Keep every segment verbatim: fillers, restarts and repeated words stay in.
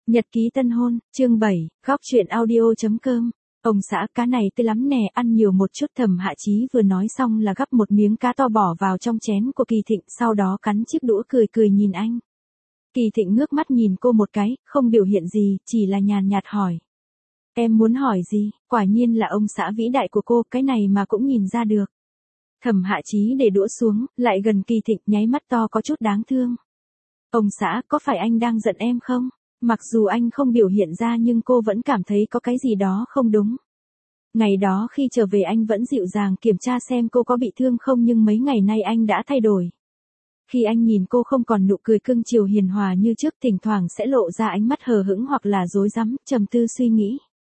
Nhật ký tân hôn, chương bảy, góc truyện audio.com. Ông xã, cá này tươi lắm nè, ăn nhiều một chút. Thẩm Hạ Chí vừa nói xong là gắp một miếng cá to bỏ vào trong chén của Kỳ Thịnh, sau đó cắn chiếc đũa cười cười nhìn anh. Kỳ Thịnh ngước mắt nhìn cô một cái, không biểu hiện gì, chỉ là nhàn nhạt hỏi. Em muốn hỏi gì? Quả nhiên là ông xã vĩ đại của cô, cái này mà cũng nhìn ra được. Thẩm Hạ Chí để đũa xuống, lại gần Kỳ Thịnh, nháy mắt to có chút đáng thương. Ông xã, có phải anh đang giận em không? Mặc dù anh không biểu hiện ra nhưng cô vẫn cảm thấy có cái gì đó không đúng. Ngày đó khi trở về anh vẫn dịu dàng kiểm tra xem cô có bị thương không, nhưng mấy ngày nay anh đã thay đổi. Khi anh nhìn cô không còn nụ cười cưng chiều hiền hòa như trước, thỉnh thoảng sẽ lộ ra ánh mắt hờ hững hoặc là rối rắm, trầm tư suy nghĩ.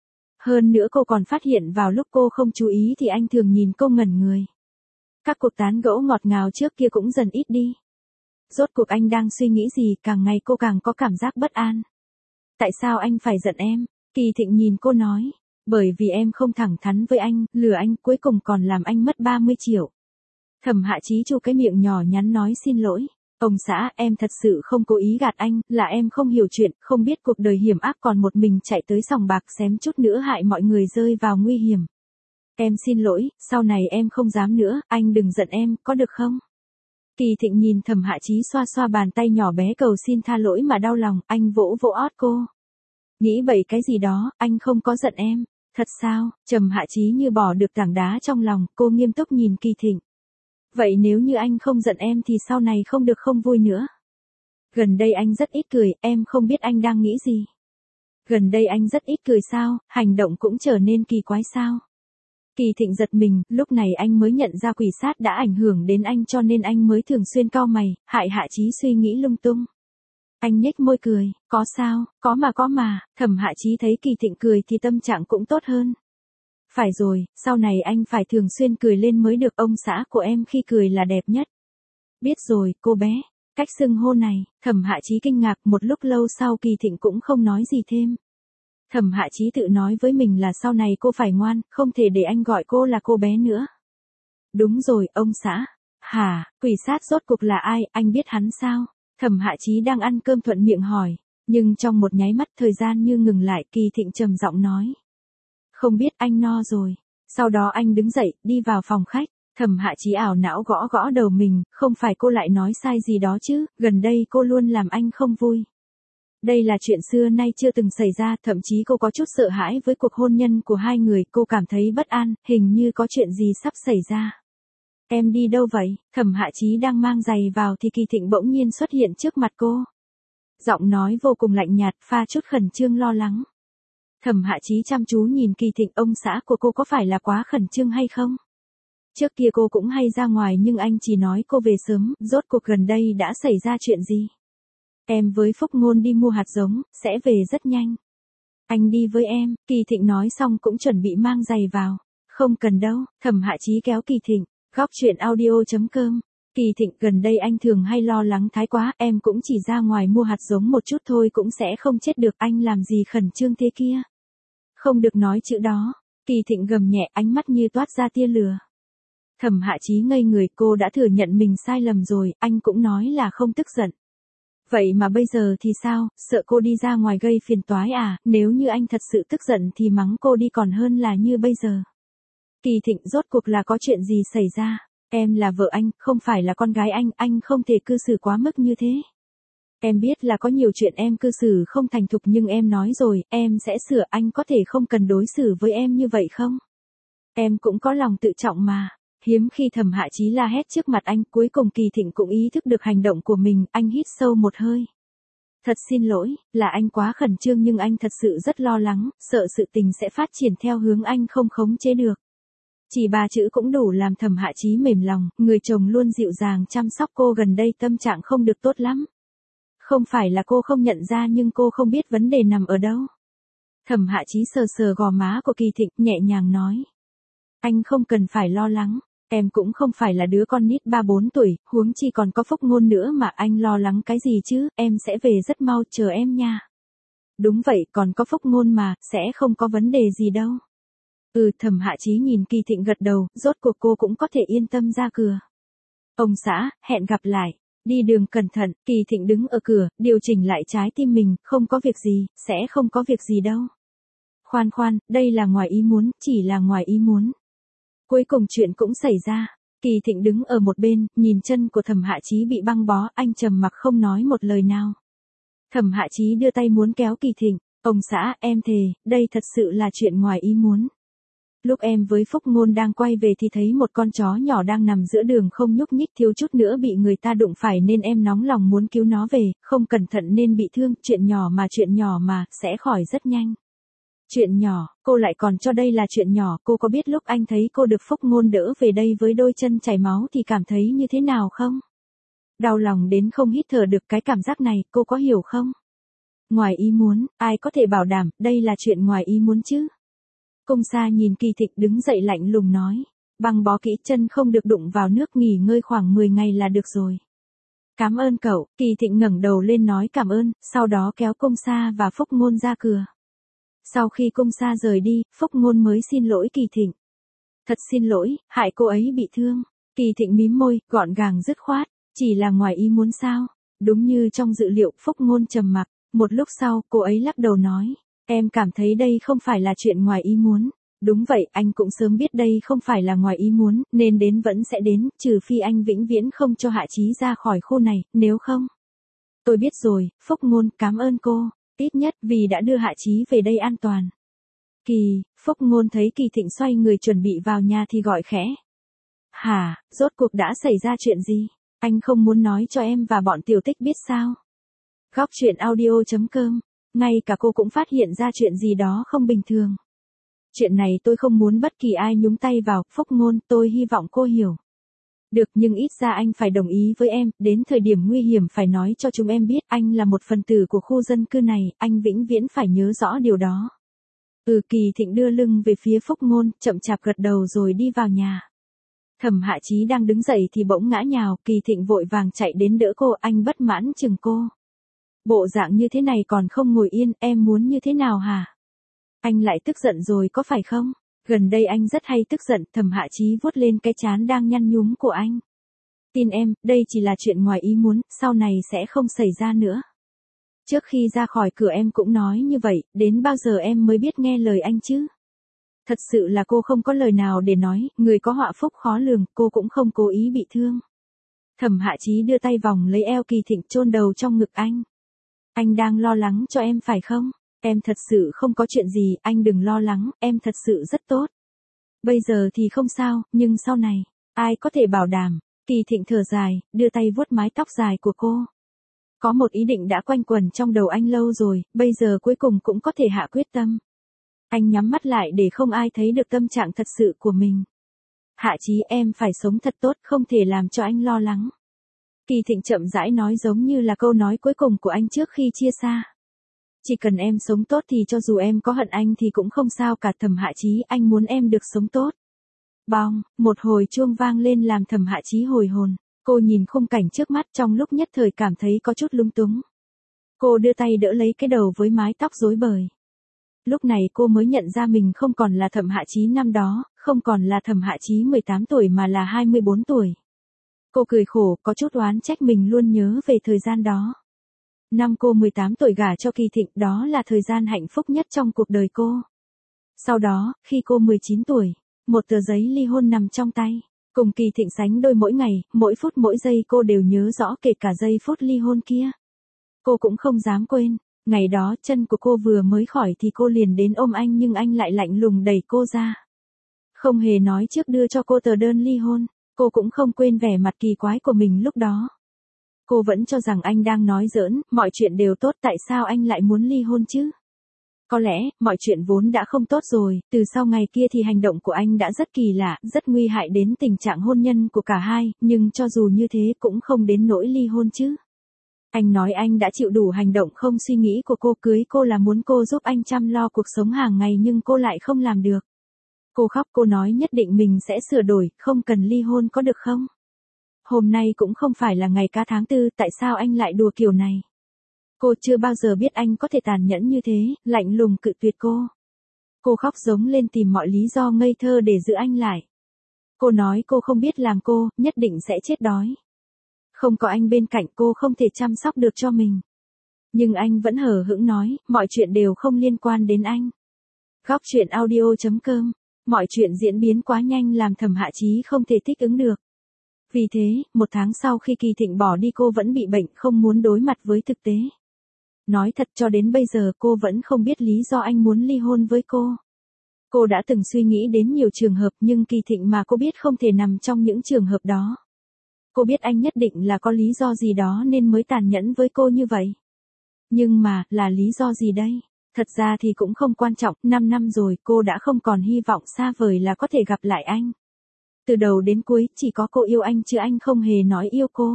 Hơn nữa cô còn phát hiện vào lúc cô không chú ý thì anh thường nhìn cô ngẩn người. Các cuộc tán gẫu ngọt ngào trước kia cũng dần ít đi. Rốt cuộc anh đang suy nghĩ gì? Càng ngày cô càng có cảm giác bất an. Tại sao anh phải giận em? Kỳ Thịnh nhìn cô nói. Bởi vì em không thẳng thắn với anh, lừa anh, cuối cùng còn làm anh mất ba mươi triệu. Thẩm Hạ Chí chu cái miệng nhỏ nhắn nói xin lỗi. Ông xã, em thật sự không cố ý gạt anh, là em không hiểu chuyện, không biết cuộc đời hiểm ác còn một mình chạy tới sòng bạc xém chút nữa hại mọi người rơi vào nguy hiểm. Em xin lỗi, sau này em không dám nữa, anh đừng giận em, có được không? Kỳ Thịnh nhìn Thẩm Hạ Chí xoa xoa bàn tay nhỏ bé cầu xin tha lỗi mà đau lòng, anh vỗ vỗ ót cô. Nghĩ bậy cái gì đó, anh không có giận em. Thật sao? Trầm Hạ Chí như bỏ được tảng đá trong lòng, cô nghiêm túc nhìn Kỳ Thịnh. Vậy nếu như anh không giận em thì sau này không được không vui nữa. Gần đây anh rất ít cười, em không biết anh đang nghĩ gì. Gần đây anh rất ít cười sao, hành động cũng trở nên kỳ quái sao. Kỳ Thịnh giật mình, lúc này anh mới nhận ra quỷ sát đã ảnh hưởng đến anh cho nên anh mới thường xuyên cau mày, hại Hạ Chí suy nghĩ lung tung. Anh nhếch môi cười, có sao, có mà có mà. Thẩm Hạ Chí thấy Kỳ Thịnh cười thì tâm trạng cũng tốt hơn. Phải rồi, sau này anh phải thường xuyên cười lên mới được, ông xã của em khi cười là đẹp nhất. Biết rồi, cô bé. Cách xưng hô này, Thẩm Hạ Chí kinh ngạc, một lúc lâu sau Kỳ Thịnh cũng không nói gì thêm. Thẩm Hạ Chí tự nói với mình là sau này cô phải ngoan, không thể để anh gọi cô là cô bé nữa. Đúng rồi, ông xã. Hả, quỷ sát rốt cuộc là ai, anh biết hắn sao? Thẩm Hạ Chí đang ăn cơm thuận miệng hỏi, nhưng trong một nháy mắt thời gian như ngừng lại, Kỳ Thịnh trầm giọng nói. Không biết, anh no rồi. Sau đó anh đứng dậy, đi vào phòng khách. Thẩm Hạ Chí ảo não gõ gõ đầu mình, không phải cô lại nói sai gì đó chứ, gần đây cô luôn làm anh không vui. Đây là chuyện xưa nay chưa từng xảy ra, thậm chí cô có chút sợ hãi với cuộc hôn nhân của hai người, cô cảm thấy bất an, hình như có chuyện gì sắp xảy ra. Em đi đâu vậy? Thẩm Hạ Chí đang mang giày vào thì Kỳ Thịnh bỗng nhiên xuất hiện trước mặt cô. Giọng nói vô cùng lạnh nhạt, pha chút khẩn trương lo lắng. Thẩm Hạ Chí chăm chú nhìn Kỳ Thịnh, ông xã của cô có phải là quá khẩn trương hay không? Trước kia cô cũng hay ra ngoài nhưng anh chỉ nói cô về sớm, rốt cuộc gần đây đã xảy ra chuyện gì? Em với Phúc Ngôn đi mua hạt giống, sẽ về rất nhanh. Anh đi với em. Kỳ Thịnh nói xong cũng chuẩn bị mang giày vào. Không cần đâu. Thẩm Hạ Chí kéo Kỳ Thịnh. Góc truyện audio.com. Kỳ Thịnh, gần đây anh thường hay lo lắng thái quá, em cũng chỉ ra ngoài mua hạt giống một chút thôi cũng sẽ không chết được, anh làm gì khẩn trương thế kia. Không được nói chữ đó. Kỳ Thịnh gầm nhẹ, ánh mắt như toát ra tia lửa. Thẩm Hạ Chí ngây người, cô đã thừa nhận mình sai lầm rồi, anh cũng nói là không tức giận. Vậy mà bây giờ thì sao, sợ cô đi ra ngoài gây phiền toái à, nếu như anh thật sự tức giận thì mắng cô đi còn hơn là như bây giờ. Kỳ Thịnh, rốt cuộc là có chuyện gì xảy ra? Em là vợ anh, không phải là con gái anh, anh không thể cư xử quá mức như thế. Em biết là có nhiều chuyện em cư xử không thành thục nhưng em nói rồi, em sẽ sửa, anh có thể không cần đối xử với em như vậy không? Em cũng có lòng tự trọng mà. Hiếm khi Thẩm Hạ Chí la hét trước mặt anh, cuối cùng Kỳ Thịnh cũng ý thức được hành động của mình, anh hít sâu một hơi. Thật xin lỗi, là anh quá khẩn trương nhưng anh thật sự rất lo lắng, sợ sự tình sẽ phát triển theo hướng anh không khống chế được. Chỉ ba chữ cũng đủ làm Thẩm Hạ Chí mềm lòng, người chồng luôn dịu dàng chăm sóc cô gần đây tâm trạng không được tốt lắm. Không phải là cô không nhận ra nhưng cô không biết vấn đề nằm ở đâu. Thẩm Hạ Chí sờ sờ gò má của Kỳ Thịnh, nhẹ nhàng nói. Anh không cần phải lo lắng. Em cũng không phải là đứa con nít ba bốn tuổi, huống chi còn có Phúc Ngôn nữa mà anh lo lắng cái gì chứ, em sẽ về rất mau, chờ em nha. Đúng vậy, còn có Phúc Ngôn mà, sẽ không có vấn đề gì đâu. Ừ, Thẩm Hạ Chí nhìn Kỳ Thịnh gật đầu, rốt cuộc cô cũng có thể yên tâm ra cửa. Ông xã, hẹn gặp lại. Đi đường cẩn thận, Kỳ Thịnh đứng ở cửa, điều chỉnh lại trái tim mình, không có việc gì, sẽ không có việc gì đâu. Khoan khoan, đây là ngoài ý muốn, chỉ là ngoài ý muốn. Cuối cùng chuyện cũng xảy ra. Kỳ Thịnh đứng ở một bên, nhìn chân của Thẩm Hạ Chí bị băng bó, anh trầm mặc không nói một lời nào. Thẩm Hạ Chí đưa tay muốn kéo Kỳ Thịnh, ông xã, em thề, đây thật sự là chuyện ngoài ý muốn. Lúc em với Phúc Ngôn đang quay về thì thấy một con chó nhỏ đang nằm giữa đường không nhúc nhích, thiếu chút nữa bị người ta đụng phải nên em nóng lòng muốn cứu nó về, không cẩn thận nên bị thương, chuyện nhỏ mà chuyện nhỏ mà, sẽ khỏi rất nhanh. Chuyện nhỏ, cô lại còn cho đây là chuyện nhỏ, cô có biết lúc anh thấy cô được Phúc Ngôn đỡ về đây với đôi chân chảy máu thì cảm thấy như thế nào không? Đau lòng đến không hít thở được, cái cảm giác này, cô có hiểu không? Ngoài ý muốn, ai có thể bảo đảm, đây là chuyện ngoài ý muốn chứ? Cung Sa nhìn Kỳ Thịnh đứng dậy lạnh lùng nói, băng bó kỹ, chân không được đụng vào nước, nghỉ ngơi khoảng mười ngày là được rồi. Cảm ơn cậu. Kỳ Thịnh ngẩng đầu lên nói cảm ơn, sau đó kéo Cung Sa và Phúc Ngôn ra cửa. Sau khi Cung Sa rời đi, Phúc Ngôn mới xin lỗi Kỳ Thịnh. Thật xin lỗi, hại cô ấy bị thương. Kỳ Thịnh mím môi, gọn gàng dứt khoát, chỉ là ngoài ý muốn sao? Đúng như trong dự liệu, Phúc Ngôn trầm mặc, một lúc sau, cô ấy lắc đầu nói, em cảm thấy đây không phải là chuyện ngoài ý muốn. Đúng vậy, anh cũng sớm biết đây không phải là ngoài ý muốn, nên đến vẫn sẽ đến, trừ phi anh vĩnh viễn không cho Hạ Chí ra khỏi khu này, nếu không. Tôi biết rồi, Phúc Ngôn, cảm ơn cô, ít nhất vì đã đưa Hạ Chí về đây an toàn. Kỳ, Phúc Ngôn thấy Kỳ Thịnh xoay người chuẩn bị vào nhà thì gọi khẽ. Hả, rốt cuộc đã xảy ra chuyện gì? Anh không muốn nói cho em và bọn Tiểu Tích biết sao? Góc truyện audio chấm com, ngay cả cô cũng phát hiện ra chuyện gì đó không bình thường. Chuyện này tôi không muốn bất kỳ ai nhúng tay vào, Phúc Ngôn, tôi hy vọng cô hiểu. Được, nhưng ít ra anh phải đồng ý với em, đến thời điểm nguy hiểm phải nói cho chúng em biết, anh là một phần tử của khu dân cư này, anh vĩnh viễn phải nhớ rõ điều đó. Ừ, Kỳ Thịnh đưa lưng về phía Phúc Ngôn, chậm chạp gật đầu rồi đi vào nhà. Thẩm Hạ Chí đang đứng dậy thì bỗng ngã nhào, Kỳ Thịnh vội vàng chạy đến đỡ cô, anh bất mãn chừng cô. Bộ dạng như thế này còn không ngồi yên, em muốn như thế nào hả? Anh lại tức giận rồi có phải không? Gần đây anh rất hay tức giận, Thẩm Hạ Chí vuốt lên cái trán đang nhăn nhúm của anh. Tin em, đây chỉ là chuyện ngoài ý muốn, sau này sẽ không xảy ra nữa. Trước khi ra khỏi cửa em cũng nói như vậy, đến bao giờ em mới biết nghe lời anh chứ? Thật sự là cô không có lời nào để nói, người có họa phúc khó lường, cô cũng không cố ý bị thương. Thẩm Hạ Chí đưa tay vòng lấy eo Kỳ Thịnh, chôn đầu trong ngực anh. Anh đang lo lắng cho em phải không? Em thật sự không có chuyện gì, anh đừng lo lắng, em thật sự rất tốt. Bây giờ thì không sao, nhưng sau này, ai có thể bảo đảm? Kỳ Thịnh thở dài, đưa tay vuốt mái tóc dài của cô. Có một ý định đã quanh quẩn trong đầu anh lâu rồi, bây giờ cuối cùng cũng có thể hạ quyết tâm. Anh nhắm mắt lại để không ai thấy được tâm trạng thật sự của mình. Hạ Chí, em phải sống thật tốt, không thể làm cho anh lo lắng. Kỳ Thịnh chậm rãi nói giống như là câu nói cuối cùng của anh trước khi chia xa. Chỉ cần em sống tốt thì cho dù em có hận anh thì cũng không sao cả. Thẩm Hạ Chí, anh muốn em được sống tốt. Bong, một hồi chuông vang lên làm Thẩm Hạ Chí hồi hồn. Cô nhìn khung cảnh trước mắt trong lúc nhất thời cảm thấy có chút lung túng. Cô đưa tay đỡ lấy cái đầu với mái tóc rối bời. Lúc này cô mới nhận ra mình không còn là Thẩm Hạ Chí năm đó, không còn là Thẩm Hạ Chí mười tám tuổi mà là hai mươi bốn tuổi. Cô cười khổ, có chút oán trách mình luôn nhớ về thời gian đó. Năm cô mười tám tuổi gả cho Kỳ Thịnh, đó là thời gian hạnh phúc nhất trong cuộc đời cô. Sau đó, khi cô mười chín tuổi, một tờ giấy ly hôn nằm trong tay. Cùng Kỳ Thịnh sánh đôi mỗi ngày, mỗi phút mỗi giây cô đều nhớ rõ, kể cả giây phút ly hôn kia. Cô cũng không dám quên. Ngày đó chân của cô vừa mới khỏi thì cô liền đến ôm anh, nhưng anh lại lạnh lùng đẩy cô ra. Không hề nói trước đưa cho cô tờ đơn ly hôn. Cô cũng không quên vẻ mặt kỳ quái của mình lúc đó. Cô vẫn cho rằng anh đang nói giỡn, mọi chuyện đều tốt, tại sao anh lại muốn ly hôn chứ? Có lẽ, mọi chuyện vốn đã không tốt rồi, từ sau ngày kia thì hành động của anh đã rất kỳ lạ, rất nguy hại đến tình trạng hôn nhân của cả hai, nhưng cho dù như thế cũng không đến nỗi ly hôn chứ. Anh nói anh đã chịu đủ hành động không suy nghĩ của cô, cưới cô là muốn cô giúp anh chăm lo cuộc sống hàng ngày nhưng cô lại không làm được. Cô khóc, cô nói nhất định mình sẽ sửa đổi, không cần ly hôn có được không? Hôm nay cũng không phải là ngày cá tháng tư, tại sao anh lại đùa kiểu này? Cô chưa bao giờ biết anh có thể tàn nhẫn như thế, lạnh lùng cự tuyệt cô. Cô khóc giống lên tìm mọi lý do ngây thơ để giữ anh lại. Cô nói cô không biết làm cô, nhất định sẽ chết đói. Không có anh bên cạnh cô không thể chăm sóc được cho mình. Nhưng anh vẫn hờ hững nói, mọi chuyện đều không liên quan đến anh. Góc truyện audio chấm com. Mọi chuyện diễn biến quá nhanh làm Thẩm Hạ Chí không thể thích ứng được. Vì thế, một tháng sau khi Kỳ Thịnh bỏ đi cô vẫn bị bệnh không muốn đối mặt với thực tế. Nói thật cho đến bây giờ cô vẫn không biết lý do anh muốn ly hôn với cô. Cô đã từng suy nghĩ đến nhiều trường hợp nhưng Kỳ Thịnh mà cô biết không thể nằm trong những trường hợp đó. Cô biết anh nhất định là có lý do gì đó nên mới tàn nhẫn với cô như vậy. Nhưng mà, là lý do gì đây? Thật ra thì cũng không quan trọng, năm năm rồi cô đã không còn hy vọng xa vời là có thể gặp lại anh. Từ đầu đến cuối, chỉ có cô yêu anh chứ anh không hề nói yêu cô.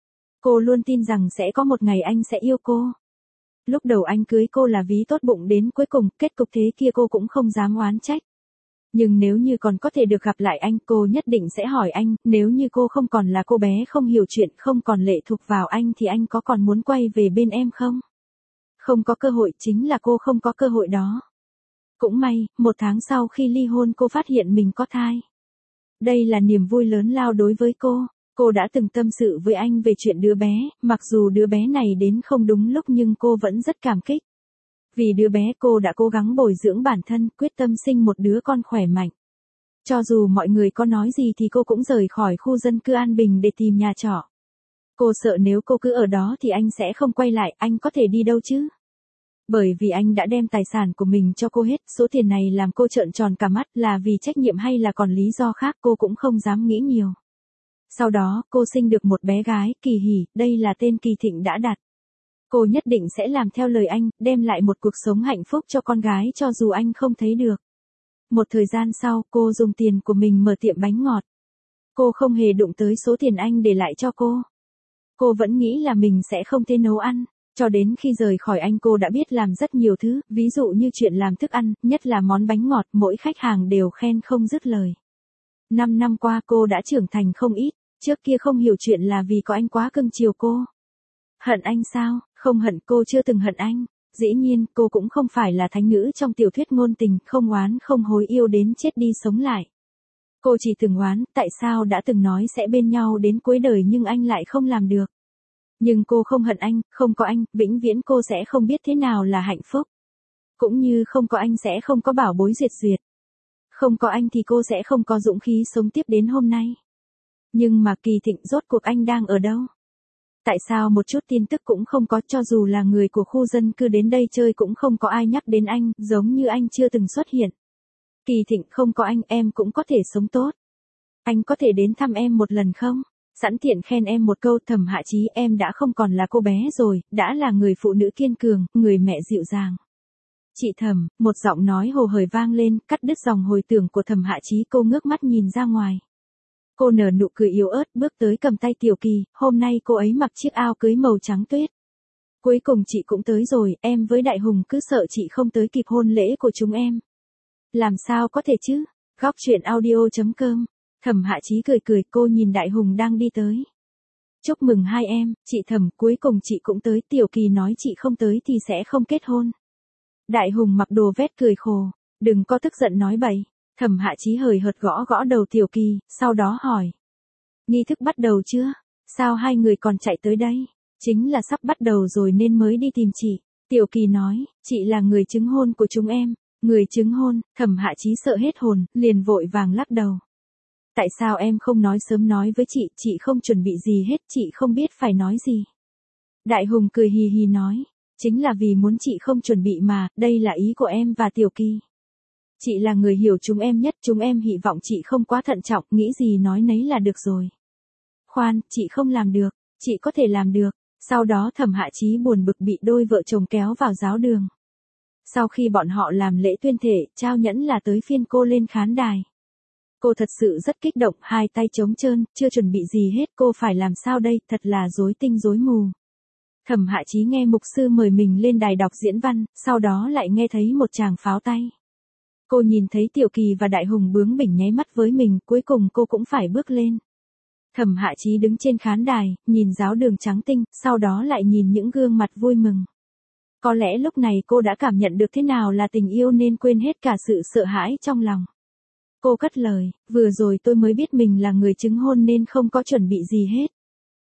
Cô luôn tin rằng sẽ có một ngày anh sẽ yêu cô. Lúc đầu anh cưới cô là ví tốt bụng đến cuối cùng, kết cục thế kia cô cũng không dám oán trách. Nhưng nếu như còn có thể được gặp lại anh, cô nhất định sẽ hỏi anh, nếu như cô không còn là cô bé không hiểu chuyện, không còn lệ thuộc vào anh thì anh có còn muốn quay về bên em không? Không có cơ hội, chính là cô không có cơ hội đó. Cũng may, một tháng sau khi ly hôn cô phát hiện mình có thai. Đây là niềm vui lớn lao đối với cô. Cô đã từng tâm sự với anh về chuyện đứa bé, mặc dù đứa bé này đến không đúng lúc nhưng cô vẫn rất cảm kích. Vì đứa bé cô đã cố gắng bồi dưỡng bản thân, quyết tâm sinh một đứa con khỏe mạnh. Cho dù mọi người có nói gì thì cô cũng rời khỏi khu dân cư An Bình để tìm nhà trọ. Cô sợ nếu cô cứ ở đó thì anh sẽ không quay lại, anh có thể đi đâu chứ? Bởi vì anh đã đem tài sản của mình cho cô hết, số tiền này làm cô trợn tròn cả mắt, là vì trách nhiệm hay là còn lý do khác cô cũng không dám nghĩ nhiều. Sau đó, cô sinh được một bé gái, Kỳ Hỷ, đây là tên Kỳ Thịnh đã đặt. Cô nhất định sẽ làm theo lời anh, đem lại một cuộc sống hạnh phúc cho con gái cho dù anh không thấy được. Một thời gian sau, cô dùng tiền của mình mở tiệm bánh ngọt. Cô không hề đụng tới số tiền anh để lại cho cô. Cô vẫn nghĩ là mình sẽ không thể nấu ăn. Cho đến khi rời khỏi anh cô đã biết làm rất nhiều thứ, ví dụ như chuyện làm thức ăn, nhất là món bánh ngọt, mỗi khách hàng đều khen không dứt lời. Năm năm qua cô đã trưởng thành không ít, trước kia không hiểu chuyện là vì có anh quá cưng chiều cô. Hận anh sao? Không hận, cô chưa từng hận anh. Dĩ nhiên, cô cũng không phải là thánh nữ trong tiểu thuyết ngôn tình, không oán không hối yêu đến chết đi sống lại. Cô chỉ từng oán, tại sao đã từng nói sẽ bên nhau đến cuối đời nhưng anh lại không làm được. Nhưng cô không hận anh, không có anh, vĩnh viễn cô sẽ không biết thế nào là hạnh phúc. Cũng như không có anh sẽ không có bảo bối duyệt duyệt. Không có anh thì cô sẽ không có dũng khí sống tiếp đến hôm nay. Nhưng mà Kỳ Thịnh rốt cuộc anh đang ở đâu? Tại sao một chút tin tức cũng không có, cho dù là người của khu dân cư đến đây chơi cũng không có ai nhắc đến anh, giống như anh chưa từng xuất hiện. Kỳ Thịnh, không có anh em cũng có thể sống tốt. Anh có thể đến thăm em một lần không? Sẵn tiện khen em một câu, Thẩm Hạ Chí, em đã không còn là cô bé rồi, đã là người phụ nữ kiên cường, người mẹ dịu dàng. Chị Thẩm, một giọng nói hồ hởi vang lên, cắt đứt dòng hồi tưởng của Thẩm Hạ Chí. Cô ngước mắt nhìn ra ngoài. Cô nở nụ cười yếu ớt, bước tới cầm tay Tiểu Kỳ, hôm nay cô ấy mặc chiếc áo cưới màu trắng tuyết. Cuối cùng chị cũng tới rồi, em với Đại Hùng cứ sợ chị không tới kịp hôn lễ của chúng em. Làm sao có thể chứ? Góc truyện audio chấm com. Thẩm Hạ Chí cười cười, cô nhìn Đại Hùng đang đi tới. Chúc mừng hai em, chị Thẩm, cuối cùng chị cũng tới. Tiểu Kỳ nói chị không tới thì sẽ không kết hôn. Đại Hùng mặc đồ vét cười khổ, đừng có tức giận nói bậy. Thẩm Hạ Chí hời hợt gõ gõ đầu Tiểu Kỳ, sau đó hỏi. Nghi thức bắt đầu chưa? Sao hai người còn chạy tới đây? Chính là sắp bắt đầu rồi nên mới đi tìm chị. Tiểu Kỳ nói, chị là người chứng hôn của chúng em. Người chứng hôn? Thẩm Hạ Chí sợ hết hồn, liền vội vàng lắc đầu. Tại sao em không nói sớm nói với chị, chị không chuẩn bị gì hết, chị không biết phải nói gì. Đại Hùng cười hì hì nói, chính là vì muốn chị không chuẩn bị mà, đây là ý của em và Tiểu Kỳ. Chị là người hiểu chúng em nhất, chúng em hy vọng chị không quá thận trọng, nghĩ gì nói nấy là được rồi. Khoan, chị không làm được, chị có thể làm được. Sau đó Thẩm Hạ Chí buồn bực bị đôi vợ chồng kéo vào giáo đường. Sau khi bọn họ làm lễ tuyên thể, trao nhẫn là tới phiên cô lên khán đài. Cô thật sự rất kích động, hai tay trống trơn, chưa chuẩn bị gì hết, cô phải làm sao đây, thật là rối tinh rối mù. Thẩm Hạ Chí nghe mục sư mời mình lên đài đọc diễn văn, sau đó lại nghe thấy một tràng pháo tay. Cô nhìn thấy Tiểu Kỳ và Đại Hùng bướng bỉnh nháy mắt với mình, cuối cùng cô cũng phải bước lên. Thẩm Hạ Chí đứng trên khán đài, nhìn giáo đường trắng tinh, sau đó lại nhìn những gương mặt vui mừng. Có lẽ lúc này cô đã cảm nhận được thế nào là tình yêu nên quên hết cả sự sợ hãi trong lòng. Cô cất lời, vừa rồi tôi mới biết mình là người chứng hôn nên không có chuẩn bị gì hết.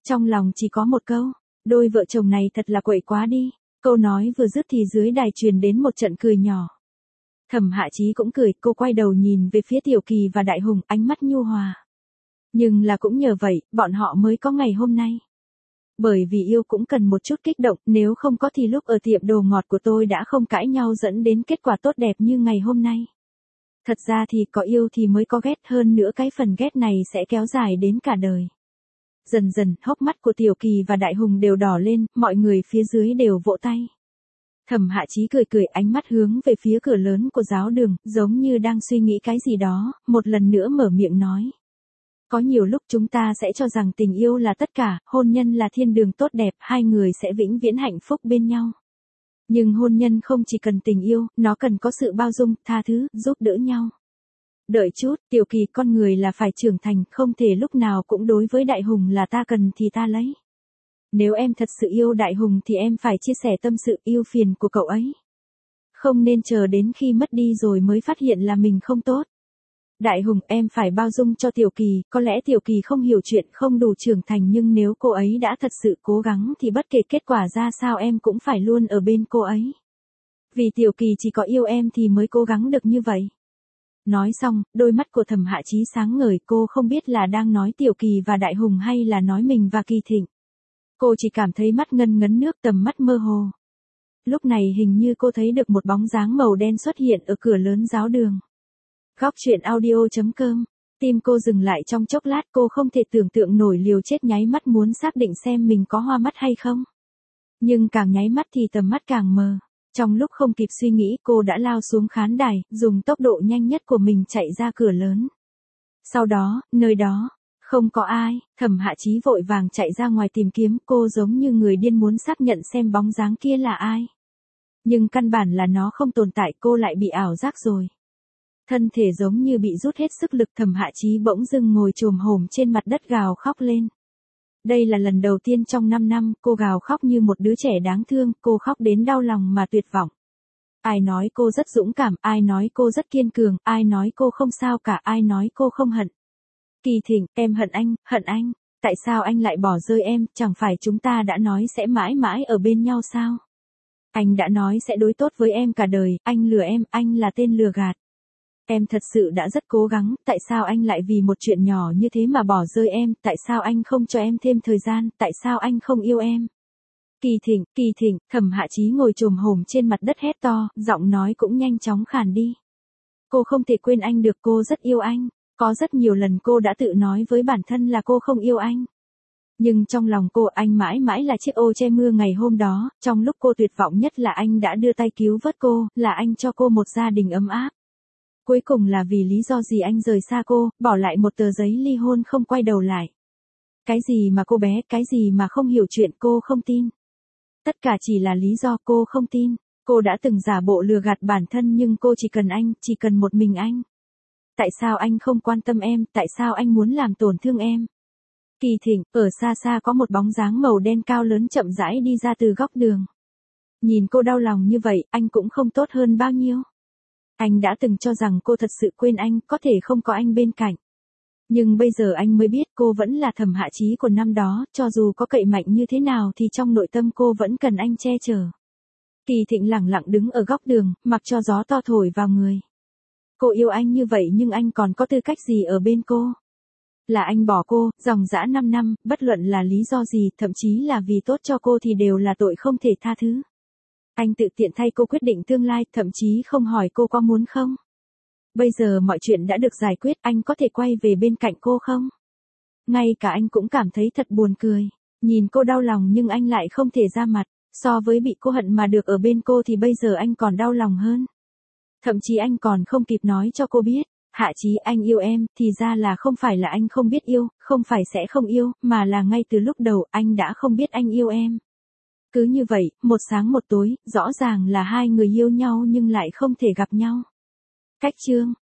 trong lòng chỉ có một câu, đôi vợ chồng này thật là quậy quá đi. Câu nói vừa dứt thì dưới đài truyền đến một trận cười nhỏ. Thẩm Hạ Chí cũng cười, cô quay đầu nhìn về phía Tiểu Kỳ và Đại Hùng, ánh mắt nhu hòa. Nhưng là cũng nhờ vậy, bọn họ mới có ngày hôm nay. Bởi vì yêu cũng cần một chút kích động, nếu không có thì lúc ở tiệm đồ ngọt của tôi đã không cãi nhau dẫn đến kết quả tốt đẹp như ngày hôm nay. Thật ra thì có yêu thì mới có ghét, hơn nữa cái phần ghét này sẽ kéo dài đến cả đời. Dần dần, hốc mắt của Tiểu Kỳ và Đại Hùng đều đỏ lên, mọi người phía dưới đều vỗ tay. Thẩm Hạ Chí cười cười, ánh mắt hướng về phía cửa lớn của giáo đường, giống như đang suy nghĩ cái gì đó, một lần nữa mở miệng nói. Có nhiều lúc chúng ta sẽ cho rằng tình yêu là tất cả, hôn nhân là thiên đường tốt đẹp, hai người sẽ vĩnh viễn hạnh phúc bên nhau. Nhưng hôn nhân không chỉ cần tình yêu, nó cần có sự bao dung, tha thứ, giúp đỡ nhau. Đợi chút, Tiểu Kỳ, con người là phải trưởng thành, không thể lúc nào cũng đối với Đại Hùng là ta cần thì ta lấy. Nếu em thật sự yêu Đại Hùng thì em phải chia sẻ tâm sự yêu phiền của cậu ấy. Không nên chờ đến khi mất đi rồi mới phát hiện là mình không tốt. Đại Hùng, em phải bao dung cho Tiểu Kỳ, có lẽ Tiểu Kỳ không hiểu chuyện, không đủ trưởng thành, nhưng nếu cô ấy đã thật sự cố gắng thì bất kể kết quả ra sao em cũng phải luôn ở bên cô ấy. Vì Tiểu Kỳ chỉ có yêu em thì mới cố gắng được như vậy. Nói xong, đôi mắt của Thẩm Hạ Chí sáng ngời, cô không biết là đang nói Tiểu Kỳ và Đại Hùng hay là nói mình và Kỳ Thịnh. Cô chỉ cảm thấy mắt ngân ngấn nước, tầm mắt mơ hồ. Lúc này hình như cô thấy được một bóng dáng màu đen xuất hiện ở cửa lớn giáo đường. Góc truyện audio chấm com. Tim cô dừng lại trong chốc lát, cô không thể tưởng tượng nổi, liều chết nháy mắt muốn xác định xem mình có hoa mắt hay không. Nhưng càng nháy mắt thì tầm mắt càng mờ. Trong lúc không kịp suy nghĩ, cô đã lao xuống khán đài, dùng tốc độ nhanh nhất của mình chạy ra cửa lớn. Sau đó, nơi đó, không có ai. Thẩm Hạ Chí vội vàng chạy ra ngoài tìm kiếm, cô giống như người điên muốn xác nhận xem bóng dáng kia là ai. Nhưng căn bản là nó không tồn tại, cô lại bị ảo giác rồi. Thân thể giống như bị rút hết sức lực, Thẩm Hạ Chí bỗng dưng ngồi chồm hổm trên mặt đất gào khóc lên. Đây là lần đầu tiên trong năm năm, cô gào khóc như một đứa trẻ đáng thương, cô khóc đến đau lòng mà tuyệt vọng. Ai nói cô rất dũng cảm, ai nói cô rất kiên cường, ai nói cô không sao cả, ai nói cô không hận. Kỳ Thịnh, em hận anh, hận anh, tại sao anh lại bỏ rơi em, chẳng phải chúng ta đã nói sẽ mãi mãi ở bên nhau sao? Anh đã nói sẽ đối tốt với em cả đời, anh lừa em, anh là tên lừa gạt. Em thật sự đã rất cố gắng, tại sao anh lại vì một chuyện nhỏ như thế mà bỏ rơi em, tại sao anh không cho em thêm thời gian, tại sao anh không yêu em? Kỳ Thịnh, Kỳ Thịnh, Thẩm Hạ Chí ngồi chồm hổm trên mặt đất hét to, giọng nói cũng nhanh chóng khàn đi. Cô không thể quên anh được, cô rất yêu anh, có rất nhiều lần cô đã tự nói với bản thân là cô không yêu anh. Nhưng trong lòng cô, anh mãi mãi là chiếc ô che mưa ngày hôm đó, trong lúc cô tuyệt vọng nhất là anh đã đưa tay cứu vớt cô, là anh cho cô một gia đình ấm áp. Cuối cùng là vì lý do gì anh rời xa cô, bỏ lại một tờ giấy ly hôn không quay đầu lại. Cái gì mà cô bé, cái gì mà không hiểu chuyện, cô không tin. Tất cả chỉ là lý do cô không tin. Cô đã từng giả bộ lừa gạt bản thân nhưng cô chỉ cần anh, chỉ cần một mình anh. Tại sao anh không quan tâm em, tại sao anh muốn làm tổn thương em? Kỳ Thịnh, ở xa xa có một bóng dáng màu đen cao lớn chậm rãi đi ra từ góc đường. Nhìn cô đau lòng như vậy, anh cũng không tốt hơn bao nhiêu. Anh đã từng cho rằng cô thật sự quên anh, có thể không có anh bên cạnh. Nhưng bây giờ anh mới biết cô vẫn là Thẩm Hạ Chí của năm đó, cho dù có cậy mạnh như thế nào thì trong nội tâm cô vẫn cần anh che chở. Kỳ Thịnh lẳng lặng đứng ở góc đường, mặc cho gió to thổi vào người. Cô yêu anh như vậy nhưng anh còn có tư cách gì ở bên cô? Là anh bỏ cô, dòng dã năm năm, bất luận là lý do gì, thậm chí là vì tốt cho cô thì đều là tội không thể tha thứ. Anh tự tiện thay cô quyết định tương lai, thậm chí không hỏi cô có muốn không. Bây giờ mọi chuyện đã được giải quyết, anh có thể quay về bên cạnh cô không? Ngay cả anh cũng cảm thấy thật buồn cười. Nhìn cô đau lòng nhưng anh lại không thể ra mặt. So với bị cô hận mà được ở bên cô thì bây giờ anh còn đau lòng hơn. Thậm chí anh còn không kịp nói cho cô biết. Hạ Chí, anh yêu em, thì ra là không phải là anh không biết yêu, không phải sẽ không yêu, mà là ngay từ lúc đầu anh đã không biết anh yêu em. Cứ như vậy, một sáng một tối, rõ ràng là hai người yêu nhau nhưng lại không thể gặp nhau. Cách chương